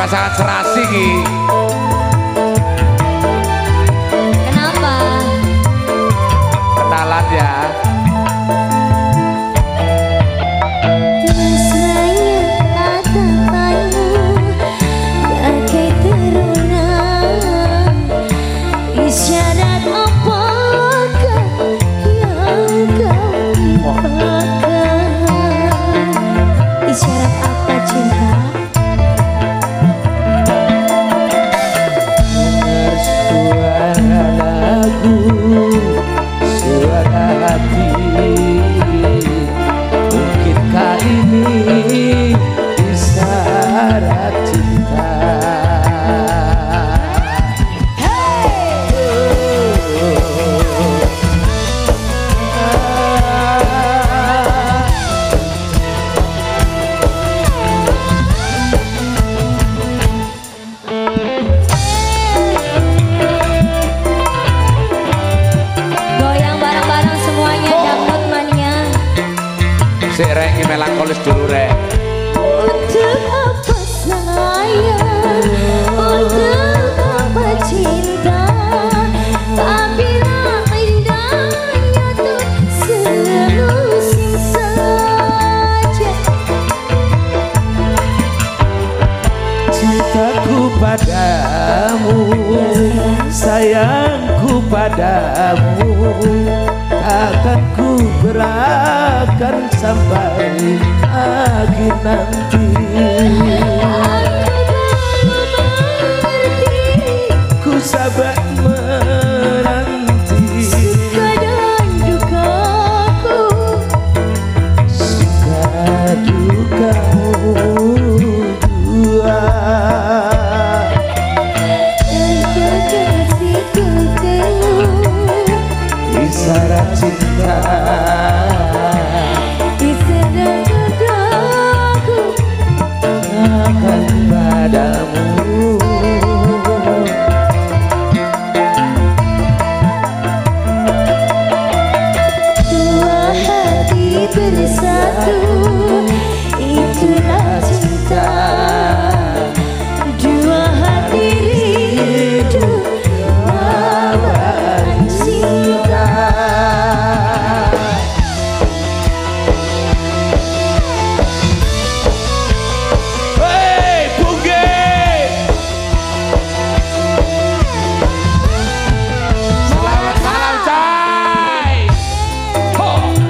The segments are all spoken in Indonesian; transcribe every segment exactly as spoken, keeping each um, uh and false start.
pasangan serasi ki. Kenapa? Kenalan ya. Sik rek iki melankolis dulu rek. Untuk apa sayang, untuk apa cinta, apabila indahnya tuh selusing saja. Cintaku padamu, sayangku padamu, akan ku berakan sampai akhir nanti. Ku sabar menanti suka dan dukaku, suka dukamu dua. dan kekasihku teluh Isyarat cinta di sedang dadaku akan padamu. Dua hati bersatu, itulah cinta. Dua hati rindu lawan cinta. Hei Pungge, Selamat malam Cai. Ho.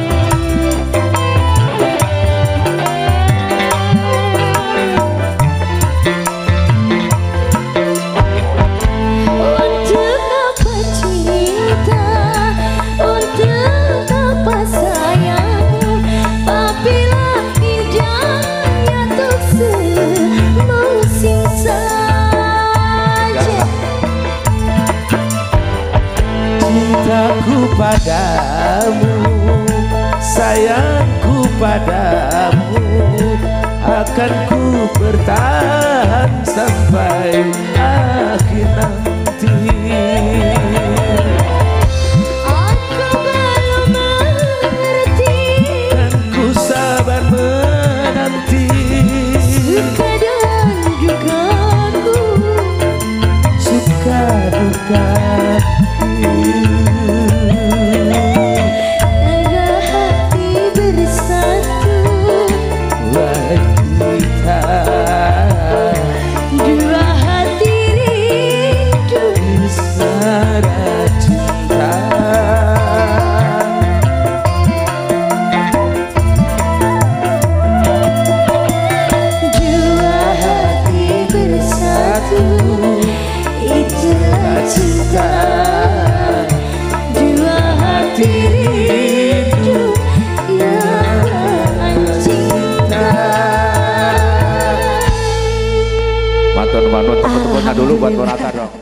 Untuk apa cinta, untuk apa sayang, apabila indahnya tuh semusing saja. cintaku padamu, sayangku padamu, akan ku bertahan sampai akhir nanti. Aku belum mengerti, Dan ku sabar menanti suka dan dukaku, suka duka. ada hati bersatu, Wahai kita, dua hati rindu isyarat cinta. dua hati bersatu, itulah cinta. Dua hati rindu lawan cinta. Matur manut tepuk-tepuknya dulu buat Morata dong.